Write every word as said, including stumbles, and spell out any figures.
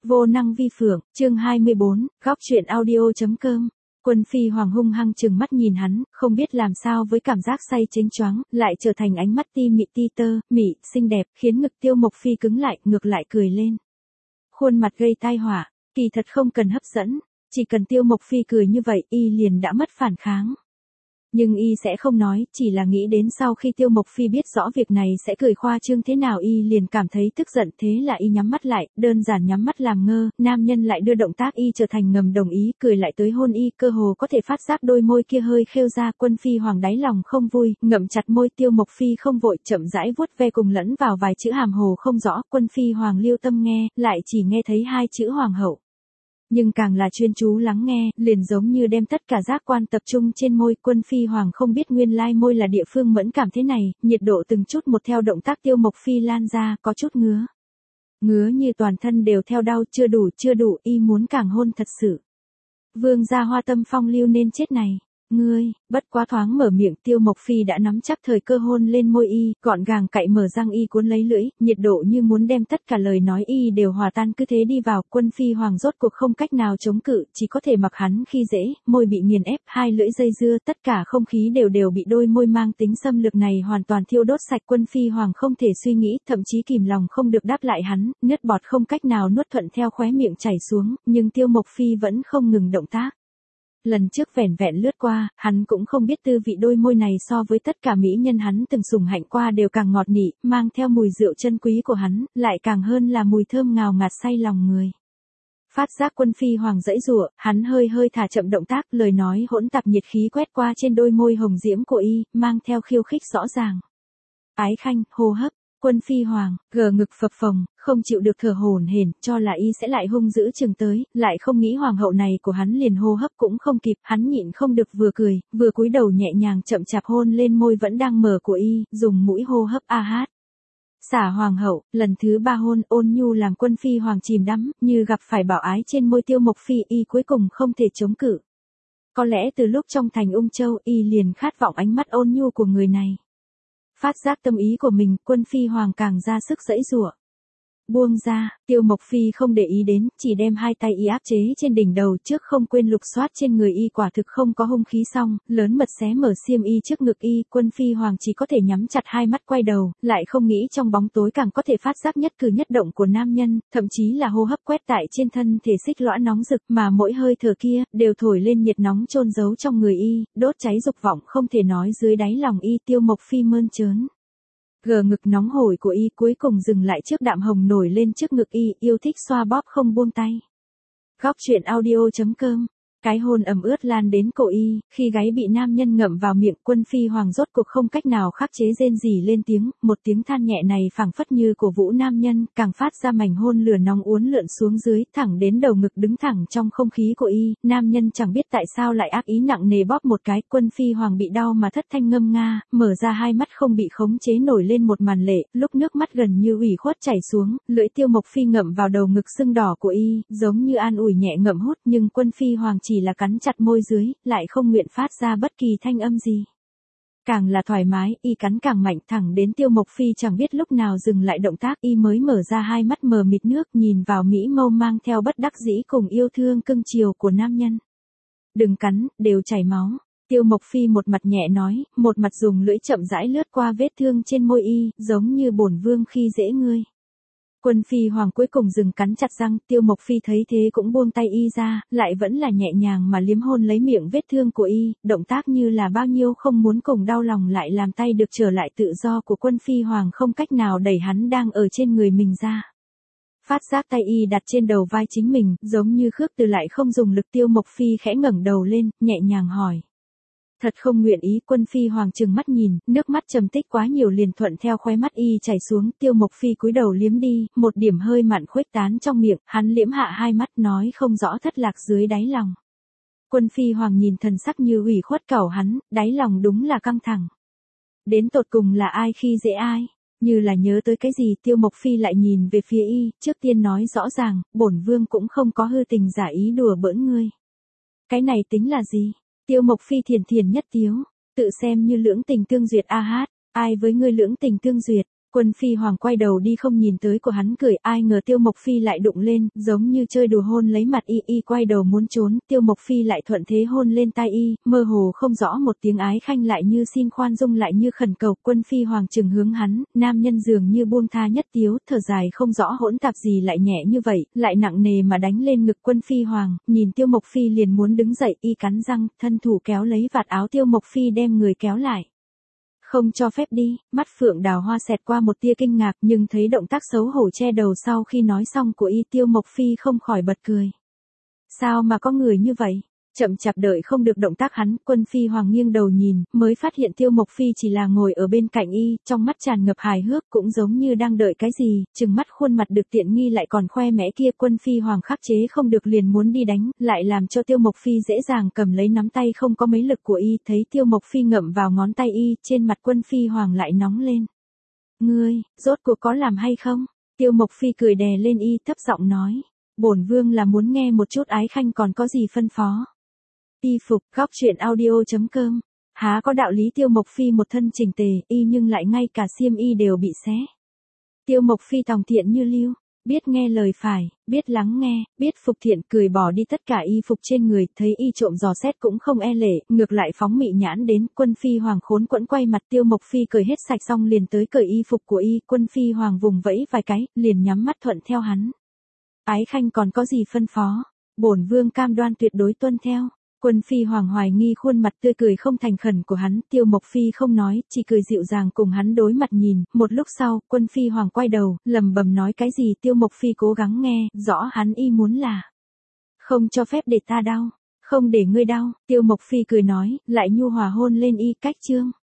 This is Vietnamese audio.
Vô năng vi phượng, chương hai mươi bốn, góc truyện audio.com. Quân Phi Hoàng hung hăng trừng mắt nhìn hắn, không biết làm sao với cảm giác say chênh choáng, lại trở thành ánh mắt ti mị ti tơ, mị, xinh đẹp, khiến ngực Tiêu Mộc Phi cứng lại, ngược lại cười lên. Khuôn mặt gây tai họa, kỳ thật không cần hấp dẫn, chỉ cần Tiêu Mộc Phi cười như vậy, y liền đã mất phản kháng. Nhưng y sẽ không nói, chỉ là nghĩ đến sau khi Tiêu Mộc Phi biết rõ việc này sẽ cười khoa trương thế nào y liền cảm thấy tức giận, thế là y nhắm mắt lại, đơn giản nhắm mắt làm ngơ, nam nhân lại đưa động tác y trở thành ngầm đồng ý, cười lại tới hôn y, cơ hồ có thể phát giác đôi môi kia hơi khêu ra. Quân Phi Hoàng đáy lòng không vui, ngậm chặt môi. Tiêu Mộc Phi không vội, chậm rãi vuốt ve cùng lẫn vào vài chữ hàm hồ không rõ. Quân Phi Hoàng lưu tâm nghe, lại chỉ nghe thấy hai chữ hoàng hậu. Nhưng càng là chuyên chú lắng nghe, liền giống như đem tất cả giác quan tập trung trên môi. Quân Phi Hoàng không biết nguyên lai môi là địa phương mẫn cảm thế này, nhiệt độ từng chút một theo động tác Tiêu Mộc Phi lan ra, có chút ngứa. Ngứa như toàn thân đều theo đau, chưa đủ, chưa đủ, y muốn càng hôn thật sự. Vương gia Hoa Tâm phong lưu nên chết này. Ngươi, bất quá thoáng mở miệng, Tiêu Mộc Phi đã nắm chắc thời cơ hôn lên môi y, gọn gàng cạy mở răng y cuốn lấy lưỡi, nhiệt độ như muốn đem tất cả lời nói y đều hòa tan, cứ thế đi vào. Quân Phi Hoàng rốt cuộc không cách nào chống cự, chỉ có thể mặc hắn khi dễ, môi bị nghiền ép, hai lưỡi dây dưa, tất cả không khí đều đều bị đôi môi mang tính xâm lược này hoàn toàn thiêu đốt sạch. Quân Phi Hoàng không thể suy nghĩ, thậm chí kìm lòng không được đáp lại hắn, nước bọt không cách nào nuốt thuận theo khóe miệng chảy xuống, nhưng Tiêu Mộc Phi vẫn không ngừng động tác. Lần trước vẻn vẹn lướt qua, hắn cũng không biết tư vị đôi môi này so với tất cả mỹ nhân hắn từng sủng hạnh qua đều càng ngọt nị, mang theo mùi rượu chân quý của hắn, lại càng hơn là mùi thơm ngào ngạt say lòng người. Phát giác Quân Phi Hoàng dãy giụa, hắn hơi hơi thả chậm động tác, lời nói hỗn tạp nhiệt khí quét qua trên đôi môi hồng diễm của y, mang theo khiêu khích rõ ràng. Ái khanh, hô hấp. Quân Phi Hoàng, gờ ngực phập phồng, không chịu được thở hổn hển, cho là y sẽ lại hung dữ chừng tới, lại không nghĩ hoàng hậu này của hắn liền hô hấp cũng không kịp, hắn nhịn không được vừa cười, vừa cúi đầu nhẹ nhàng chậm chạp hôn lên môi vẫn đang mở của y, dùng mũi hô hấp a hát. Xả hoàng hậu, lần thứ ba hôn, ôn nhu làm Quân Phi Hoàng chìm đắm, như gặp phải bảo ái trên môi Tiêu Mộc Phi, y cuối cùng không thể chống cự. Có lẽ từ lúc trong thành Ung Châu, y liền khát vọng ánh mắt ôn nhu của người này. Phát giác tâm ý của mình, Quân Phi Hoàng càng ra sức giãy giụa. Buông ra, Tiêu Mộc Phi không để ý đến, chỉ đem hai tay y áp chế trên đỉnh đầu, trước không quên lục soát trên người y, quả thực không có hung khí, xong, lớn mật xé mở xiêm y trước ngực y. Quân Phi Hoàng chỉ có thể nhắm chặt hai mắt quay đầu, lại không nghĩ trong bóng tối càng có thể phát giác nhất cử nhất động của nam nhân, thậm chí là hô hấp quét tại trên thân thể xích lõa nóng rực, mà mỗi hơi thở kia đều thổi lên nhiệt nóng chôn giấu trong người y, đốt cháy dục vọng không thể nói dưới đáy lòng y. Tiêu Mộc Phi mơn trớn. Gờ ngực nóng hổi của y cuối cùng dừng lại trước đạm hồng nổi lên trước ngực y, yêu thích xoa bóp không buông tay. Góc truyện audio.com. Cái hôn ẩm ướt lan đến cổ y, khi gáy bị nam nhân ngậm vào miệng. Quân Phi Hoàng rốt cuộc không cách nào khắc chế rên rỉ lên tiếng, một tiếng than nhẹ này phảng phất như cổ vũ nam nhân, càng phát ra mảnh hôn lửa nóng uốn lượn xuống dưới, thẳng đến đầu ngực đứng thẳng trong không khí của y. Nam nhân chẳng biết tại sao lại ác ý nặng nề bóp một cái. Quân Phi Hoàng bị đau mà thất thanh ngâm nga, mở ra hai mắt không bị khống chế nổi lên một màn lệ, lúc nước mắt gần như ủy khuất chảy xuống, lưỡi Tiêu Mộc Phi ngậm vào đầu ngực sưng đỏ của y, giống như an ủi nhẹ ngậm hút, nhưng Quân Phi Hoàng chỉ là cắn chặt môi dưới, lại không nguyện phát ra bất kỳ thanh âm gì. Càng là thoải mái, y cắn càng mạnh, thẳng đến Tiêu Mộc Phi chẳng biết lúc nào dừng lại động tác, y mới mở ra hai mắt mờ mịt nước, nhìn vào mỹ mâu mang theo bất đắc dĩ cùng yêu thương cưng chiều của nam nhân. Đừng cắn, đều chảy máu. Tiêu Mộc Phi một mặt nhẹ nói, một mặt dùng lưỡi chậm rãi lướt qua vết thương trên môi y, giống như bổn vương khi dễ ngươi. Quân Phi Hoàng cuối cùng dừng cắn chặt răng, Tiêu Mộc Phi thấy thế cũng buông tay y ra, lại vẫn là nhẹ nhàng mà liếm hôn lấy miệng vết thương của y, động tác như là bao nhiêu không muốn cùng đau lòng lại làm tay được trở lại tự do của Quân Phi Hoàng không cách nào đẩy hắn đang ở trên người mình ra. Phát giác tay y đặt trên đầu vai chính mình, giống như khước từ lại không dùng lực. Tiêu Mộc Phi khẽ ngẩng đầu lên, nhẹ nhàng hỏi. Thật không nguyện ý. Quân Phi Hoàng trừng mắt nhìn, nước mắt trầm tích quá nhiều liền thuận theo khóe mắt y chảy xuống. Tiêu Mộc Phi cúi đầu liếm đi, một điểm hơi mặn khuếch tán trong miệng, hắn liếm hạ hai mắt nói không rõ thất lạc dưới đáy lòng. Quân Phi Hoàng nhìn thần sắc như ủy khuất cẩu hắn, đáy lòng đúng là căng thẳng. Đến tột cùng là ai khi dễ ai? Như là nhớ tới cái gì, Tiêu Mộc Phi lại nhìn về phía y, trước tiên nói rõ ràng, bổn vương cũng không có hư tình giả ý đùa bỡn ngươi. Cái này tính là gì? Tiêu Mộc Phi thiền thiền nhất tiếu, tự xem như lưỡng tình tương duyệt a hát, ai với ngươi lưỡng tình tương duyệt. Quân Phi Hoàng quay đầu đi không nhìn tới của hắn cười, ai ngờ Tiêu Mộc Phi lại đụng lên, giống như chơi đùa hôn lấy mặt y, y quay đầu muốn trốn, Tiêu Mộc Phi lại thuận thế hôn lên tai y, mơ hồ không rõ một tiếng ái khanh lại như xin khoan dung lại như khẩn cầu. Quân Phi Hoàng chừng hướng hắn, nam nhân dường như buông tha nhất tiếu, thở dài không rõ hỗn tạp gì lại nhẹ như vậy, lại nặng nề mà đánh lên ngực Quân Phi Hoàng, nhìn Tiêu Mộc Phi liền muốn đứng dậy, y cắn răng, thân thủ kéo lấy vạt áo Tiêu Mộc Phi đem người kéo lại. Không cho phép đi, mắt Phượng Đào Hoa xẹt qua một tia kinh ngạc nhưng thấy động tác xấu hổ che đầu sau khi nói xong của y, Tiêu Mộc Phi không khỏi bật cười. Sao mà có người như vậy? Chậm chạp đợi không được động tác hắn, Quân Phi Hoàng nghiêng đầu nhìn, mới phát hiện Tiêu Mộc Phi chỉ là ngồi ở bên cạnh y, trong mắt tràn ngập hài hước cũng giống như đang đợi cái gì, chừng mắt khuôn mặt được tiện nghi lại còn khoe mẽ kia. Quân Phi Hoàng khắc chế không được liền muốn đi đánh, lại làm cho Tiêu Mộc Phi dễ dàng cầm lấy nắm tay không có mấy lực của y, thấy Tiêu Mộc Phi ngậm vào ngón tay y, trên mặt Quân Phi Hoàng lại nóng lên. Ngươi, rốt cuộc có làm hay không? Tiêu Mộc Phi cười đè lên y, thấp giọng nói. Bổn vương là muốn nghe một chút ái khanh còn có gì phân phó. Y phục, góc truyện audio chấm com. Há có đạo lý. Tiêu Mộc Phi một thân chỉnh tề, y nhưng lại ngay cả xiêm y đều bị xé. Tiêu Mộc Phi tòng thiện như lưu, biết nghe lời phải, biết lắng nghe, biết phục thiện, cười bỏ đi tất cả y phục trên người, thấy y trộm dò xét cũng không e lệ, ngược lại phóng mị nhãn đến. Quân Phi Hoàng khốn quẫn quay mặt, Tiêu Mộc Phi cười hết sạch xong liền tới cởi y phục của y, Quân Phi Hoàng vùng vẫy vài cái, liền nhắm mắt thuận theo hắn. Ái khanh còn có gì phân phó? Bổn vương cam đoan tuyệt đối tuân theo. Quân Phi Hoàng hoài nghi khuôn mặt tươi cười không thành khẩn của hắn, Tiêu Mộc Phi không nói, chỉ cười dịu dàng cùng hắn đối mặt nhìn, một lúc sau, Quân Phi Hoàng quay đầu, lầm bầm nói cái gì. Tiêu Mộc Phi cố gắng nghe, rõ hắn y muốn là không cho phép để ta đau, không để ngươi đau. Tiêu Mộc Phi cười nói, lại nhu hòa hôn lên y, cách chương.